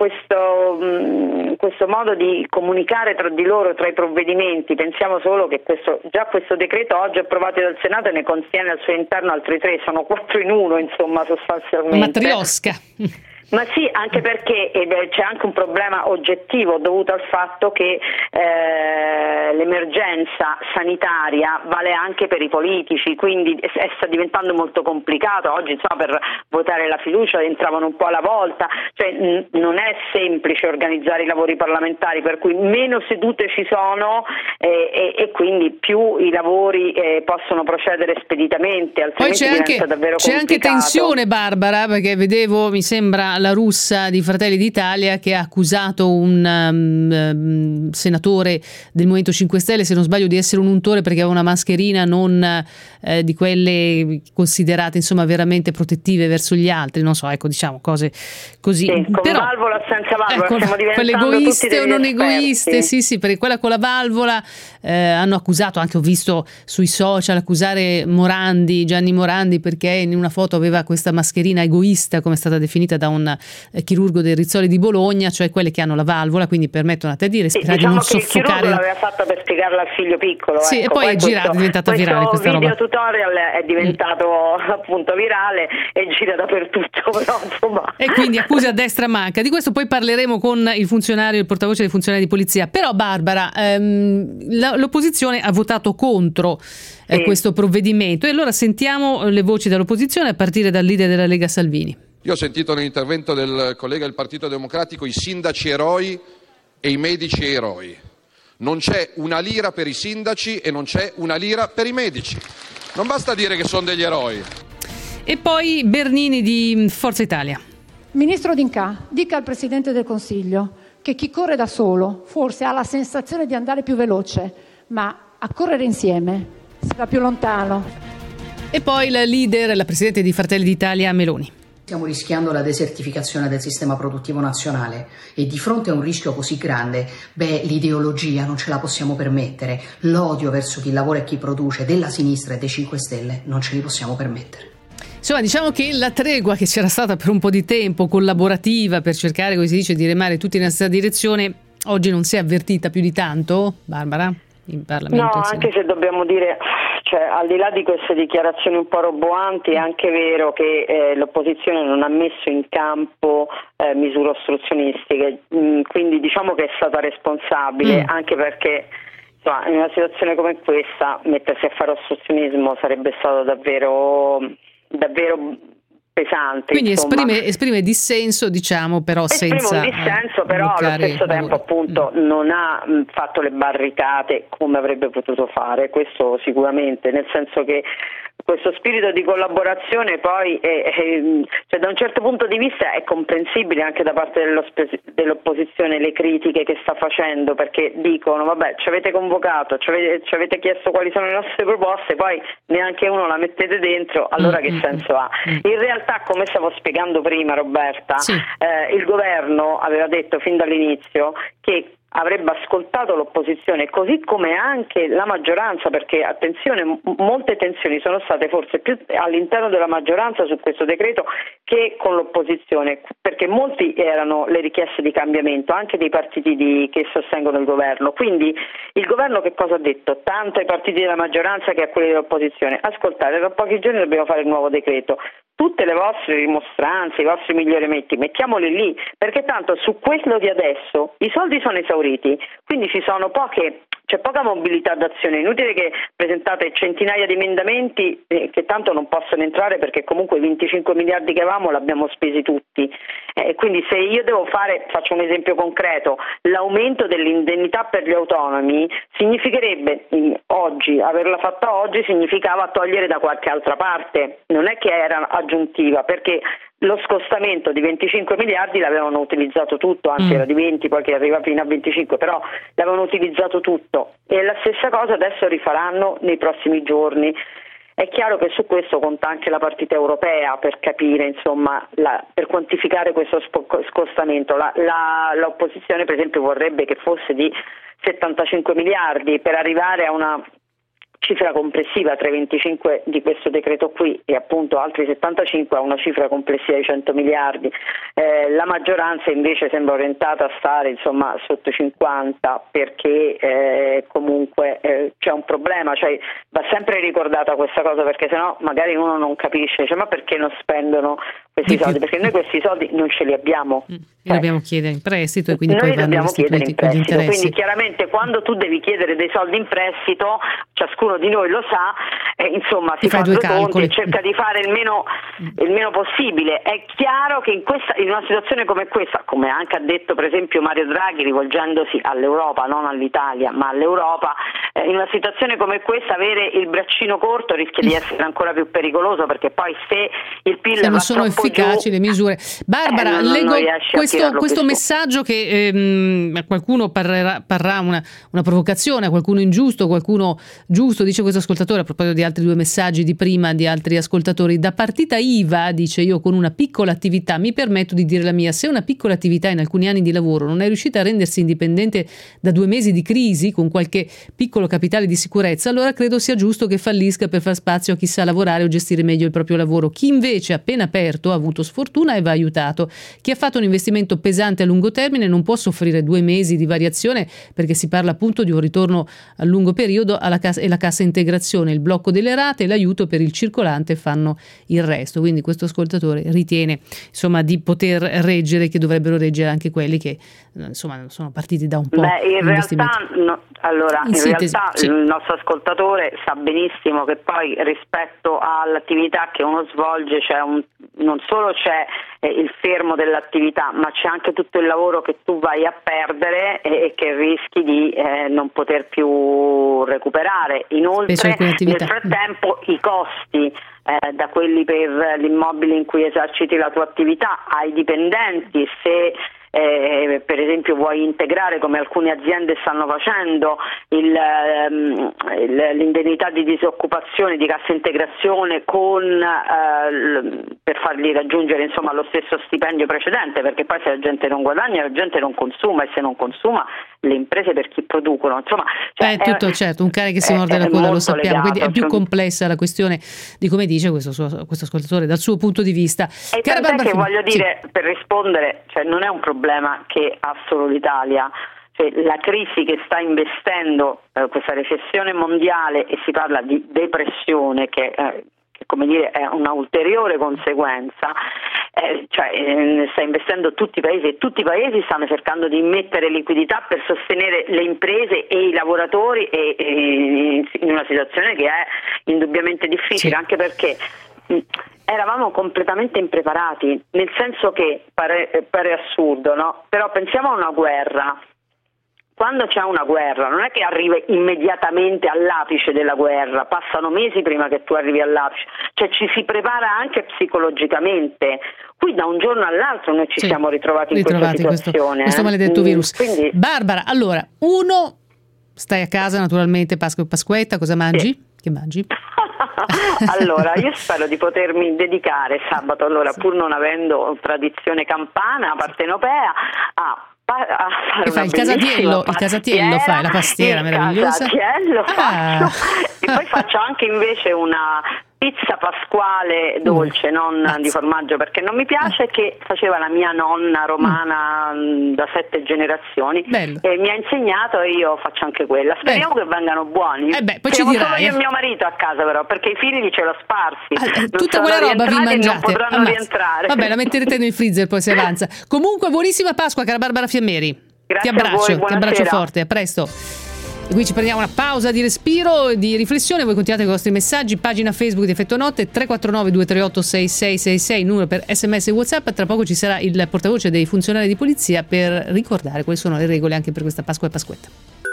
modo di comunicare tra di loro, tra i provvedimenti, pensiamo solo che questo decreto oggi approvato dal Senato e ne contiene al suo interno altri 3, sono 4 in 1, insomma, sostanzialmente. Matriosca. Ma sì, anche perché c'è anche un problema oggettivo dovuto al fatto che l'emergenza sanitaria vale anche per i politici, quindi sta diventando molto complicato. Oggi per votare la fiducia entravano un po' alla volta, cioè non è semplice organizzare i lavori parlamentari, per cui meno sedute ci sono e quindi più i lavori possono procedere speditamente, altrimenti diventa davvero complicato. C'è anche tensione, Barbara, perché vedevo, mi sembra, La Russa di Fratelli d'Italia, che ha accusato un senatore del Movimento 5 Stelle, se non sbaglio, di essere un untore perché aveva una mascherina non di quelle considerate insomma veramente protettive verso gli altri, non so, ecco, diciamo cose così. Sì, con però, valvola o senza valvola, ecco, stiamo diventando quelle egoiste tutti o non esperti. egoiste, sì, perché quella con la valvola hanno accusato, anche ho visto sui social, accusare Gianni Morandi, perché in una foto aveva questa mascherina egoista, come è stata definita da un chirurgo del Rizzoli di Bologna, cioè quelle che hanno la valvola, quindi permettono a te di respirare, diciamo di non che soffocare. Il chirurgo l'aveva fatta per spiegarla al figlio piccolo. Sì, ecco. e poi è diventata virale questa roba. Questo video tutorial è diventato appunto virale e gira dappertutto, però insomma. E quindi accuse a destra manca. Di questo poi parleremo con il portavoce dei funzionari di polizia. Però Barbara, l'opposizione ha votato contro questo provvedimento, e allora sentiamo le voci dell'opposizione, a partire dal leader della Lega Salvini. Io ho sentito nell'intervento del collega del Partito Democratico i sindaci eroi e i medici eroi. Non c'è una lira per i sindaci e non c'è una lira per i medici. Non basta dire che sono degli eroi. E poi Bernini di Forza Italia. Ministro D'Incà, dica al Presidente del Consiglio che chi corre da solo forse ha la sensazione di andare più veloce, ma a correre insieme si va più lontano. E poi la leader, la Presidente di Fratelli d'Italia, Meloni. Stiamo rischiando la desertificazione del sistema produttivo nazionale e di fronte a un rischio così grande, l'ideologia non ce la possiamo permettere, l'odio verso chi lavora e chi produce della sinistra e dei 5 Stelle non ce li possiamo permettere. Insomma, diciamo che la tregua che c'era stata per un po' di tempo, collaborativa, per cercare, come si dice, di remare tutti nella stessa direzione, oggi non si è avvertita più di tanto, Barbara, in Parlamento? No, anche se dobbiamo dire, cioè, al di là di queste dichiarazioni un po' roboanti, è anche vero che l'opposizione non ha messo in campo misure ostruzionistiche, quindi diciamo che è stata responsabile, anche perché insomma, in una situazione come questa mettersi a fare ostruzionismo sarebbe stato davvero pesante. Quindi esprime dissenso, diciamo, però senza un dissenso, però allo stesso tempo appunto non ha fatto le barricate come avrebbe potuto fare, questo sicuramente, nel senso che questo spirito di collaborazione poi cioè, da un certo punto di vista è comprensibile anche da parte dell'opposizione le critiche che sta facendo, perché dicono vabbè, ci avete convocato, ci avete chiesto quali sono le nostre proposte, poi neanche uno la mettete dentro, allora che senso ha? In realtà, come stavo spiegando prima Roberta, il governo aveva detto fin dall'inizio che avrebbe ascoltato l'opposizione, così come anche la maggioranza, perché attenzione, molte tensioni sono state forse più all'interno della maggioranza su questo decreto che con l'opposizione, perché molti erano le richieste di cambiamento anche dei partiti che sostengono il governo. Quindi il governo che cosa ha detto? Tanto ai partiti della maggioranza che a quelli dell'opposizione: ascoltate, tra pochi giorni dobbiamo fare il nuovo decreto, tutte le vostre rimostranze, i vostri miglioramenti mettiamoli lì, perché tanto su quello di adesso i soldi sono esauriti, quindi c'è poca mobilità d'azione, inutile che presentate centinaia di emendamenti che tanto non possono entrare, perché comunque i 25 miliardi che avevamo l'abbiamo spesi tutti, quindi se io devo faccio un esempio concreto, l'aumento dell'indennità per gli autonomi significherebbe oggi, averla fatta oggi significava togliere da qualche altra parte, non è che era aggiuntiva, perché lo scostamento di 25 miliardi l'avevano utilizzato tutto, anzi era di 20, poi che arriva fino a 25, però l'avevano utilizzato tutto, e la stessa cosa adesso rifaranno nei prossimi giorni. È chiaro che su questo conta anche la partita europea per capire, insomma, per quantificare questo scostamento. L'opposizione per esempio vorrebbe che fosse di 75 miliardi per arrivare a una cifra complessiva tra i 25 di questo decreto qui e appunto altri 75 a una cifra complessiva di 100 miliardi. La maggioranza invece sembra orientata a stare insomma sotto i 50, perché comunque c'è un problema, cioè va sempre ricordata questa cosa, perché sennò magari uno non capisce, ma perché non spendono questi soldi? Perché noi questi soldi non ce li abbiamo. Li dobbiamo chiedere in prestito e quindi noi poi vanno dobbiamo chiedere in restituiti prestito, quindi chiaramente quando tu devi chiedere dei soldi in prestito, ciascuno di noi lo sa, insomma si fa due conti e cerca di fare il meno possibile. È chiaro che in una situazione come questa, come anche ha detto per esempio Mario Draghi rivolgendosi all'Europa, non all'Italia ma all'Europa, in una situazione come questa avere il braccino corto rischia di essere ancora più pericoloso, perché poi se il PIL non sono efficaci giù, le misure. Barbara, leggo questo messaggio che a qualcuno parrà una provocazione, a qualcuno ingiusto, qualcuno giusto, dice questo ascoltatore a proposito di altri due messaggi di prima di altri ascoltatori. Da partita IVA, dice, io con una piccola attività mi permetto di dire la mia. Se una piccola attività in alcuni anni di lavoro non è riuscita a rendersi indipendente da 2 mesi di crisi con qualche piccolo capitale di sicurezza, allora credo sia giusto che fallisca per far spazio a chi sa lavorare o gestire meglio il proprio lavoro. Chi invece appena aperto ha avuto sfortuna e va aiutato. Chi ha fatto un investimento pesante a lungo termine non può soffrire 2 mesi di variazione, perché si parla appunto di un ritorno a lungo periodo e la cassa integrazione, il blocco delle rate e l'aiuto per il circolante fanno il resto. Quindi questo ascoltatore ritiene insomma di poter reggere, che dovrebbero reggere anche quelli che insomma sono partiti da un po'. In realtà il nostro ascoltatore sa benissimo che poi rispetto all'attività che uno svolge non solo c'è il fermo dell'attività, ma c'è anche tutto il lavoro che tu vai a perdere e che rischi di non poter più recuperare. Inoltre nel frattempo i costi da quelli per l'immobile in cui eserciti la tua attività ai dipendenti, se per esempio vuoi integrare, come alcune aziende stanno facendo, l'indennità di disoccupazione, di cassa integrazione per fargli raggiungere insomma lo stesso stipendio precedente, perché poi se la gente non guadagna la gente non consuma, e se non consuma le imprese per chi producono, insomma è tutto certo un cane che si morde la coda, lo sappiamo, quindi è più complessa la questione di come dice questo ascoltatore dal suo punto di vista. E tant'è che voglio dire, per rispondere, non è un problema che ha solo l'Italia. La crisi che sta investendo questa recessione mondiale, e si parla di depressione che come dire è una ulteriore conseguenza, sta investendo tutti i paesi, e tutti i paesi stanno cercando di immettere liquidità per sostenere le imprese e i lavoratori in una situazione che è indubbiamente difficile, anche perché eravamo completamente impreparati, nel senso che pare assurdo, no? Però pensiamo a una guerra. Quando c'è una guerra non è che arriva immediatamente all'apice della guerra, passano mesi prima che tu arrivi all'apice, ci si prepara anche psicologicamente. Qui da un giorno all'altro noi ci siamo ritrovati in questa situazione. Questo maledetto virus. Quindi... Barbara, allora, stai a casa naturalmente, Pasqua e Pasquetta, cosa mangi? Sì. Che mangi? Allora, io spero di potermi dedicare sabato, pur non avendo tradizione campana, partenopea, a fare il casatiello fai, la pastiera meravigliosa. E poi faccio anche invece una pizza pasquale dolce, non di formaggio, perché non mi piace, che faceva la mia nonna romana da 7 generazioni. Bello. E mi ha insegnato, e io faccio anche quella. Speriamo che vengano buoni. Poi ci dirai. Solo io e mio marito a casa, però, perché i figli ce l'ho sparsi. Tutta quella roba vi mangiate. Non potranno rientrare. Vabbè, la metterete nel freezer poi se avanza. Comunque buonissima Pasqua, cara Barbara Fiammeri. Grazie, ti abbraccio forte, a presto. E qui ci prendiamo una pausa di respiro, di riflessione. Voi continuate con i vostri messaggi, pagina Facebook di Effetto Notte, 349 238 6666, numero per SMS e WhatsApp. Tra poco ci sarà il portavoce dei funzionari di polizia per ricordare quali sono le regole anche per questa Pasqua e Pasquetta.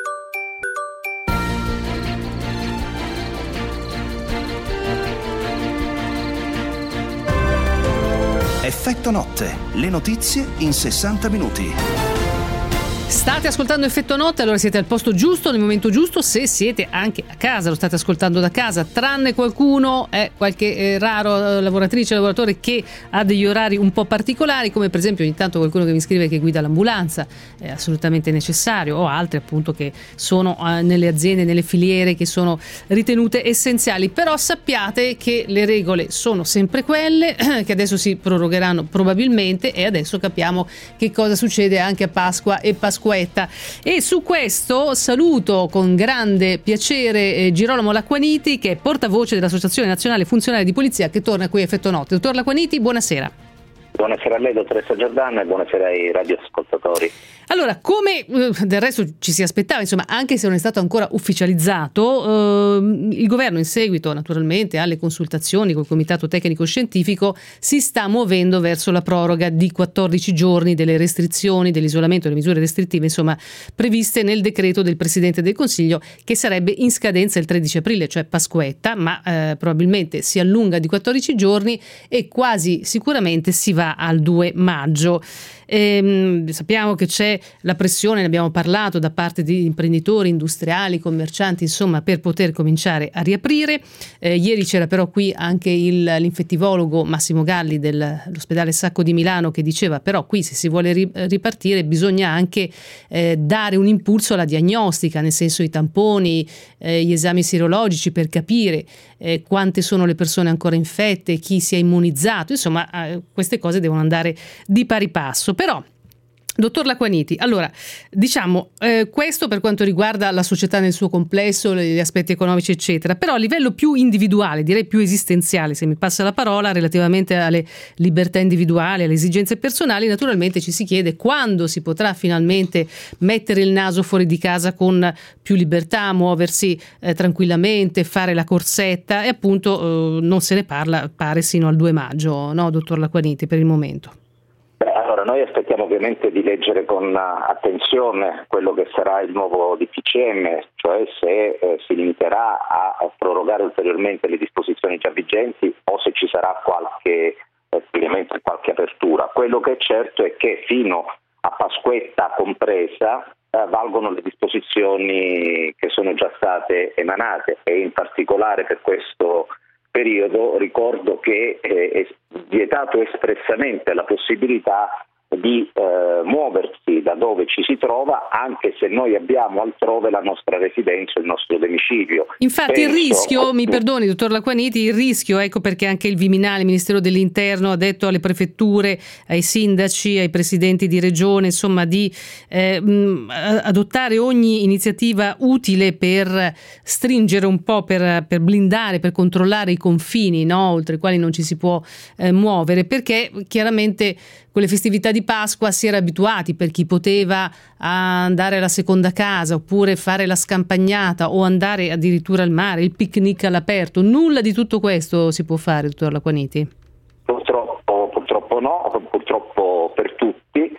Effetto Notte, le notizie in 60 minuti. State ascoltando Effetto Notte, allora siete al posto giusto, nel momento giusto. Se siete anche a casa, lo state ascoltando da casa, tranne qualcuno, qualche raro lavoratrice o lavoratore che ha degli orari un po' particolari, come per esempio ogni tanto qualcuno che mi scrive che guida l'ambulanza, è assolutamente necessario, o altri appunto che sono nelle aziende, nelle filiere che sono ritenute essenziali. Però sappiate che le regole sono sempre quelle, che adesso si prorogheranno probabilmente, e adesso capiamo che cosa succede anche a Pasqua e Pasquetta. E su questo saluto con grande piacere Girolamo Lacquaniti, che è portavoce dell'Associazione Nazionale Funzionari di Polizia, che torna qui a Effetto Notte. Dottor Lacquaniti, buonasera. Buonasera a lei, dottoressa Giordana, e buonasera ai radioascoltatori. Allora, come del resto ci si aspettava, insomma, anche se non è stato ancora ufficializzato, il governo in seguito naturalmente alle consultazioni col Comitato Tecnico Scientifico si sta muovendo verso la proroga di 14 giorni delle restrizioni, dell'isolamento, delle misure restrittive, insomma, previste nel decreto del Presidente del Consiglio, che sarebbe in scadenza il 13 aprile, cioè Pasquetta, ma probabilmente si allunga di 14 giorni e quasi sicuramente si va al 2 maggio. Sappiamo che c'è la pressione, ne abbiamo parlato, da parte di imprenditori, industriali, commercianti, insomma, per poter cominciare a riaprire. Ieri c'era però qui anche l'infettivologo Massimo Galli dell'ospedale Sacco di Milano, che diceva però qui se si vuole ripartire bisogna anche dare un impulso alla diagnostica, nel senso i tamponi, gli esami sierologici per capire quante sono le persone ancora infette, chi si è immunizzato, insomma queste cose devono andare di pari passo. Però, dottor Lacquaniti, allora diciamo questo per quanto riguarda la società nel suo complesso, gli aspetti economici eccetera, però a livello più individuale, direi più esistenziale, se mi passa la parola, relativamente alle libertà individuali, alle esigenze personali, naturalmente ci si chiede quando si potrà finalmente mettere il naso fuori di casa con più libertà, muoversi tranquillamente, fare la corsetta, e appunto non se ne parla, pare, sino al 2 maggio, no, dottor Lacquaniti, per il momento? Allora, noi aspettiamo ovviamente di leggere con attenzione quello che sarà il nuovo DPCM, cioè se si limiterà a prorogare ulteriormente le disposizioni già vigenti o se ci sarà qualche spiegamento e qualche apertura. Quello che è certo è che fino a Pasquetta compresa valgono le disposizioni che sono già state emanate, e in particolare per questo periodo ricordo che è vietato espressamente la possibilità di muoversi da dove ci si trova, anche se noi abbiamo altrove la nostra residenza, il nostro domicilio. Infatti il rischio, mi perdoni dottor Lacquaniti, il rischio, ecco perché anche il Viminale, il Ministero dell'Interno, ha detto alle prefetture, ai sindaci, ai presidenti di regione, insomma, di adottare ogni iniziativa utile per stringere un po', per blindare, per controllare i confini, no, oltre i quali non ci si può muovere, perché chiaramente con le festività di Pasqua si era abituati, per chi poteva, a andare alla seconda casa oppure fare la scampagnata o andare addirittura al mare, il picnic all'aperto. Nulla di tutto questo si può fare, dottor Lacquaniti? Purtroppo no, purtroppo per tutti,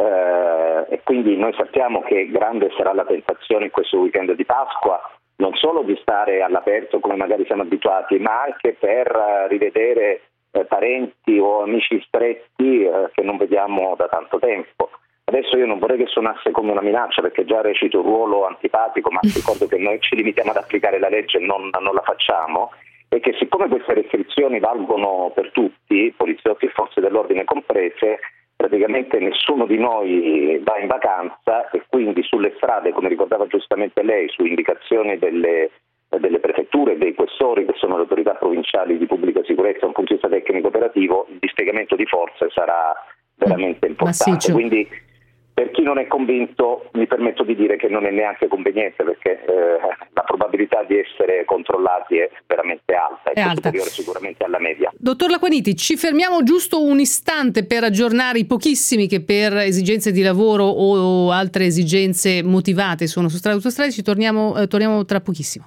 e quindi noi sappiamo che grande sarà la tentazione in questo weekend di Pasqua, non solo di stare all'aperto come magari siamo abituati, ma anche per rivedere parenti o amici stretti che non vediamo da tanto tempo. Adesso io non vorrei che suonasse come una minaccia, perché già recito un ruolo antipatico, ma ricordo che noi ci limitiamo ad applicare la legge e non la facciamo, e che siccome queste restrizioni valgono per tutti, poliziotti e forze dell'ordine comprese, praticamente nessuno di noi va in vacanza, e quindi sulle strade, come ricordava giustamente lei, su indicazioni delle prefetture e dei questori, che sono le autorità provinciali di pubblica sicurezza da un punto di vista tecnico operativo, il dispiegamento di forze sarà veramente importante. Massiccio. Quindi per chi non è convinto mi permetto di dire che non è neanche conveniente, perché la probabilità di essere controllati è veramente alta, è superiore sicuramente alla media. Dottor Lacquaniti, ci fermiamo giusto un istante per aggiornare i pochissimi che per esigenze di lavoro o altre esigenze motivate sono su strade autostrade. Ci torniamo tra pochissimo.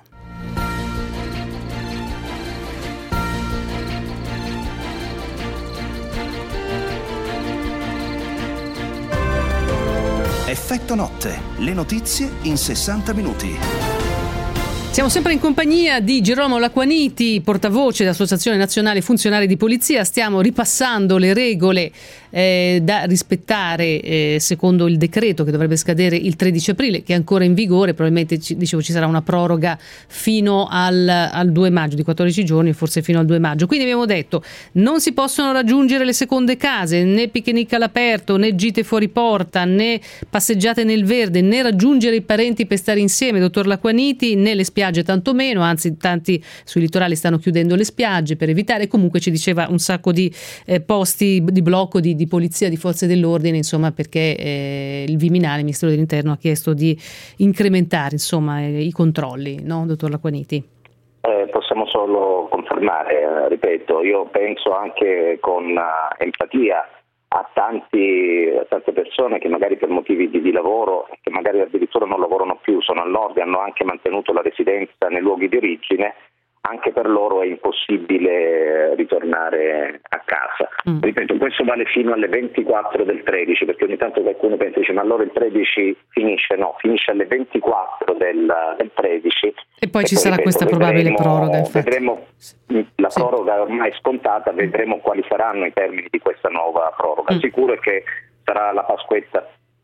Effetto notte, le notizie in 60 minuti. Siamo sempre in compagnia di Gerolamo Lacquaniti, portavoce dell'Associazione Nazionale Funzionari di Polizia. Stiamo ripassando le regole da rispettare secondo il decreto che dovrebbe scadere il 13 aprile, che è ancora in vigore. Probabilmente ci sarà una proroga fino al 2 maggio, di 14 giorni, forse fino al 2 maggio. Quindi abbiamo detto non si possono raggiungere le seconde case, né picnic all'aperto, né gite fuori porta, né passeggiate nel verde, né raggiungere i parenti per stare insieme, dottor Lacquaniti, né le spiagge tantomeno, anzi tanti sui litorali stanno chiudendo le spiagge per evitare. Comunque ci diceva un sacco di posti di blocco di polizia, di forze dell'ordine, insomma, perché il Viminale, il Ministero dell'Interno, ha chiesto di incrementare, insomma, i controlli, no, dottor Lacquaniti? Possiamo solo confermare, ripeto, io penso anche con empatia a tante persone che magari per motivi di lavoro, che magari addirittura non lavorano più, sono al nord e hanno anche mantenuto la residenza nei luoghi di origine, anche per loro è impossibile ritornare a casa. Ripeto, questo vale fino alle 24 del 13, perché ogni tanto qualcuno pensa, dice, ma allora il 13 finisce? No, finisce alle 24 del 13. E poi ci sarà questa probabile proroga, infatti. Vedremo la proroga ormai scontata, vedremo quali saranno i termini di questa nuova proroga. Sicuro è che sarà la Pasquetta.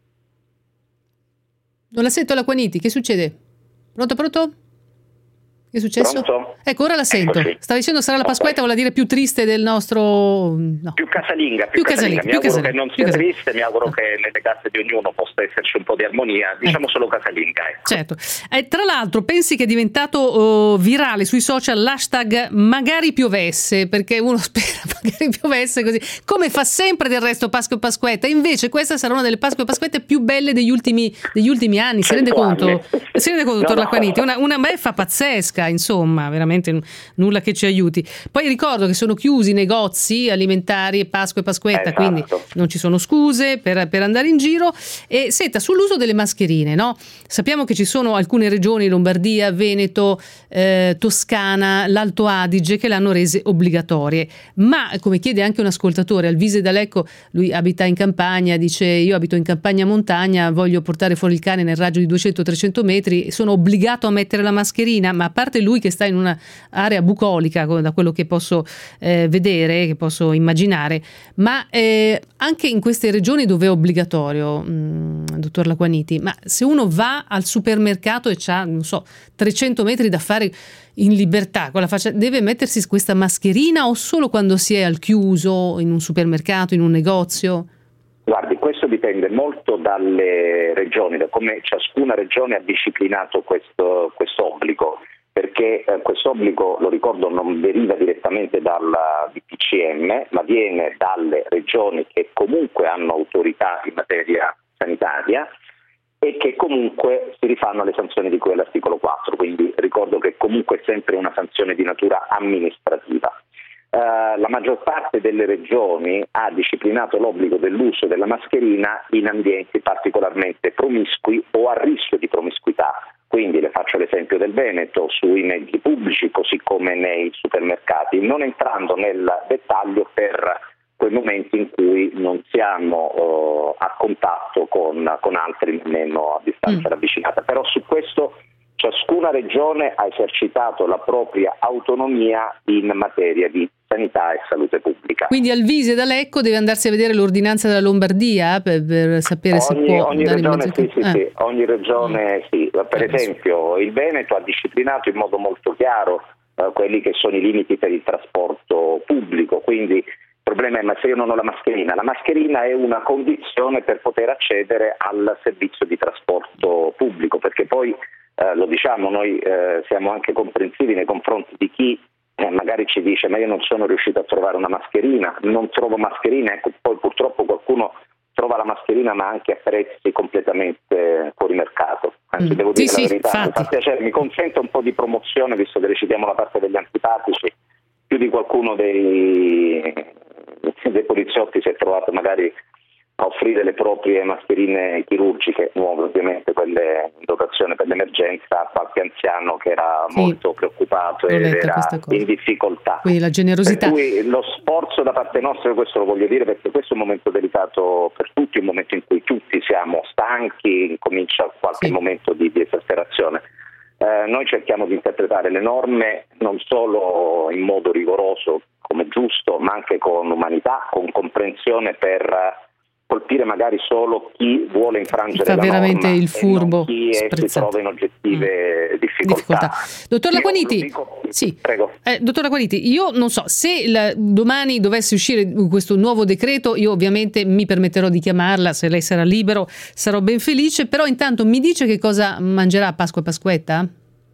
Non la sento Lacquaniti, che succede? Pronto? Che è successo? Pronto? Ecco, ora la sento. Eccoci. Stava dicendo sarà la Pasquetta, vuol dire più triste del nostro... No. Più casalinga. Mi auguro che non sia triste, mi auguro che nelle case di ognuno possa esserci un po' di armonia, diciamo solo casalinga. Ecco. Certo. Tra l'altro pensi che è diventato virale sui social l'hashtag magari piovesse, perché uno spera magari piovesse così, come fa sempre del resto Pasqua e Pasquetta, invece questa sarà una delle Pasque e Pasquette più belle degli ultimi anni, si rende conto? Si rende conto, dottor Lacquaniti? Una beffa pazzesca, insomma, veramente nulla che ci aiuti. Poi ricordo che sono chiusi i negozi alimentari e Pasqua e Pasquetta, quindi non ci sono scuse per andare in giro. E senta, sull'uso delle mascherine, no? Sappiamo che ci sono alcune regioni, Lombardia, Veneto, Toscana, l'Alto Adige, che le hanno rese obbligatorie, ma come chiede anche un ascoltatore, Alvise D'Alecco, lui abita in campagna, dice io abito in campagna montagna, voglio portare fuori il cane nel raggio di 200-300 metri, sono obbligato a mettere la mascherina, ma a parte lui che sta in una area bucolica, da quello che posso vedere, che posso immaginare, ma anche in queste regioni dove è obbligatorio, dottor Lacquaniti, ma se uno va al supermercato e c'ha, non so, 300 metri da fare in libertà, con la faccia, deve mettersi questa mascherina o solo quando si è al chiuso, in un supermercato, in un negozio? Guardi, questo dipende molto dalle regioni, da come ciascuna regione ha disciplinato questo obbligo, perché questo obbligo, lo ricordo, non deriva direttamente dal DPCM, ma viene dalle regioni che comunque hanno autorità in materia sanitaria e che comunque si rifanno alle sanzioni di cui è l'articolo 4, quindi ricordo che comunque è sempre una sanzione di natura amministrativa. La maggior parte delle regioni ha disciplinato l'obbligo dell'uso della mascherina in ambienti particolarmente promiscui o a rischio di promiscuità. Quindi le faccio l'esempio del Veneto, sui mezzi pubblici così come nei supermercati, non entrando nel dettaglio per quei momenti in cui non siamo a contatto con altri nemmeno a distanza ravvicinata. Però su questo ciascuna regione ha esercitato la propria autonomia in materia di sanità e salute pubblica. Quindi Alvise D'Alecco deve andarsi a vedere l'ordinanza della Lombardia per sapere se può ogni regione sì, ogni regione sì. Per esempio il Veneto ha disciplinato in modo molto chiaro quelli che sono i limiti per il trasporto pubblico, quindi il problema è ma se io non ho la mascherina è una condizione per poter accedere al servizio di trasporto pubblico, perché poi lo diciamo, noi siamo anche comprensivi nei confronti di chi magari ci dice ma io non sono riuscito a trovare una mascherina, non trovo mascherina, ecco, poi purtroppo qualcuno trova la mascherina ma anche a prezzi completamente fuori mercato, anzi devo dire la verità, mi fa piacere, mi consente un po' di promozione visto che recitiamo la parte degli antipatici, più di qualcuno dei poliziotti si è trovato magari a offrire le proprie mascherine chirurgiche, nuove ovviamente, quelle in dotazione per l'emergenza, a qualche anziano che era molto preoccupato ed era in difficoltà. Quindi la generosità. Per cui lo sforzo da parte nostra, questo lo voglio dire perché questo è un momento delicato per tutti, un momento in cui tutti siamo stanchi, comincia qualche momento di esasperazione. Noi cerchiamo di interpretare le norme non solo in modo rigoroso come giusto, ma anche con umanità, con comprensione per colpire magari solo chi vuole infrangere la veramente norma il furbo, e non chi si trova in oggettive difficoltà. Dottor Lacquaniti, prego. Dottor Lacquaniti, io non so se domani dovesse uscire questo nuovo decreto, io ovviamente mi permetterò di chiamarla, se lei sarà libero sarò ben felice, però intanto mi dice che cosa mangerà a Pasqua e Pasquetta?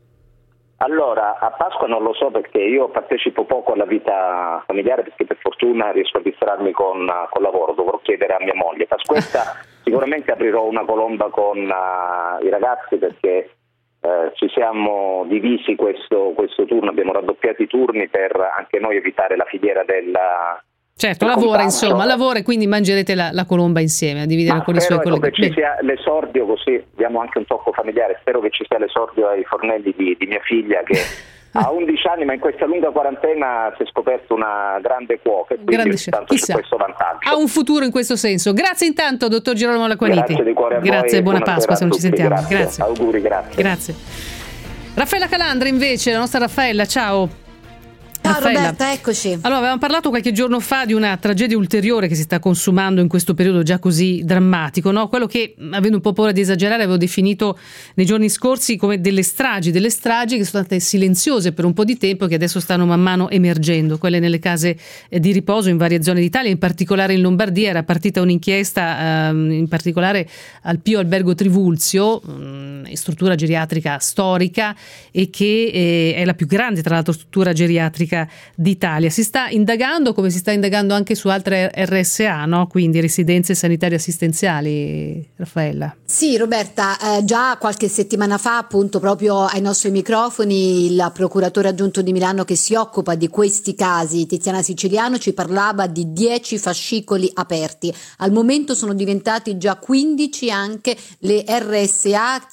Allora, a Pasqua non lo so perché io partecipo poco alla vita familiare perché per fortuna riesco a distrarmi con lavoro, dovrò chiedere a mia moglie. Pasquetta sicuramente aprirò una colomba con i ragazzi perché ci siamo divisi questo turno, abbiamo raddoppiato i turni per anche noi evitare la filiera Certo, lavora e quindi mangerete la colomba insieme a dividere con i suoi colleghi. Che ci sia l'esordio, così diamo anche un tocco familiare, spero che ci sia l'esordio ai fornelli di mia figlia che ha 11 anni, ma in questa lunga quarantena si è scoperto una grande cuoca e quindi tanto c'è questo vantaggio. Ha un futuro in questo senso. Grazie intanto, dottor Girolamo Lacquaniti. Grazie di cuore a voi. Grazie e buona Pasqua se non ci sentiamo. Grazie. Auguri, grazie. Raffaella Calandra invece, la nostra Raffaella, ciao. Ciao Roberta, eccoci. Allora, avevamo parlato qualche giorno fa di una tragedia ulteriore che si sta consumando in questo periodo già così drammatico, no? Quello che, avendo un po' paura di esagerare, avevo definito nei giorni scorsi come delle stragi che sono state silenziose per un po' di tempo e che adesso stanno man mano emergendo, quelle nelle case di riposo in varie zone d'Italia, in particolare in Lombardia. Era partita un'inchiesta in particolare al Pio Albergo Trivulzio, struttura geriatrica storica e che è la più grande tra l'altro struttura geriatrica d'Italia. Si sta indagando, come si sta indagando anche su altre RSA, no? Quindi residenze sanitarie assistenziali, Raffaella. Sì, Roberta, già qualche settimana fa, appunto, proprio ai nostri microfoni, il procuratore aggiunto di Milano che si occupa di questi casi, Tiziana Siciliano, ci parlava di 10 fascicoli aperti. Al momento sono diventati già 15 anche le RSA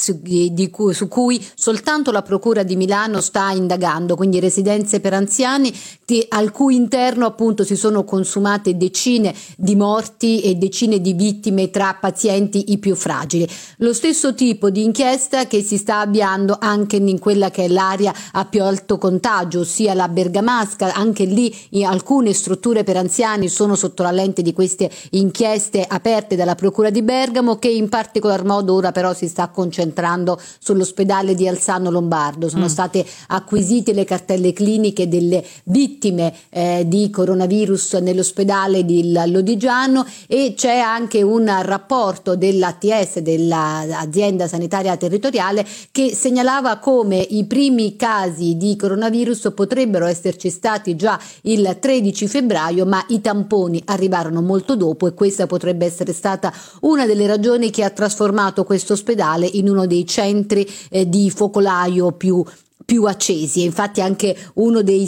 su cui soltanto la Procura di Milano sta indagando, quindi residenze per anziani al cui interno appunto si sono consumate decine di morti e decine di vittime tra pazienti i più fragili. Lo stesso tipo di inchiesta che si sta avviando anche in quella che è l'area a più alto contagio, ossia la Bergamasca. Anche lì alcune strutture per anziani sono sotto la lente di queste inchieste aperte dalla Procura di Bergamo, che in particolar modo ora però si sta concentrando sull'ospedale di Alzano Lombardo. Sono state acquisite le cartelle cliniche delle vittime di coronavirus nell'ospedale di Lodigiano e c'è anche un rapporto dell'ATS, dell'azienda sanitaria territoriale, che segnalava come i primi casi di coronavirus potrebbero esserci stati già il 13 febbraio, ma i tamponi arrivarono molto dopo e questa potrebbe essere stata una delle ragioni che ha trasformato questo ospedale in uno dei centri di focolaio più accesi. E infatti anche uno dei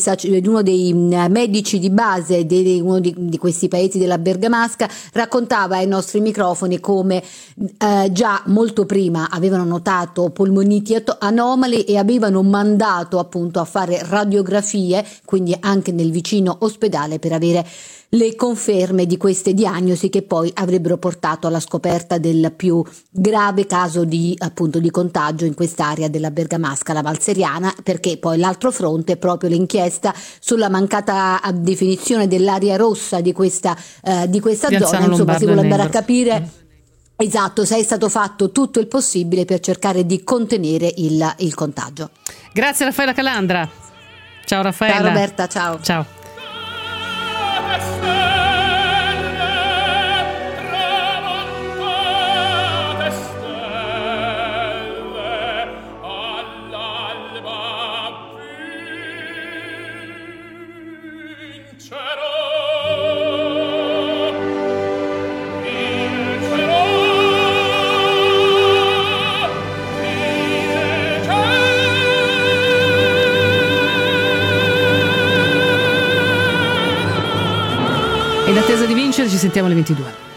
medici di base di uno di questi paesi della Bergamasca raccontava ai nostri microfoni come già molto prima avevano notato polmoniti anomali e avevano mandato appunto a fare radiografie, quindi anche nel vicino ospedale, per avere le conferme di queste diagnosi che poi avrebbero portato alla scoperta del più grave caso di contagio in quest'area della Bergamasca, la Valseriana, perché poi l'altro fronte è proprio l'inchiesta sulla mancata definizione dell'area rossa di questa zona. Insomma, si vuole andare a capire esatto se è stato fatto tutto il possibile per cercare di contenere il contagio. Grazie Raffaella Calandra. Ciao Raffaella. Ciao Roberta, ciao. Ciao. In attesa di vincere, ci sentiamo alle 22.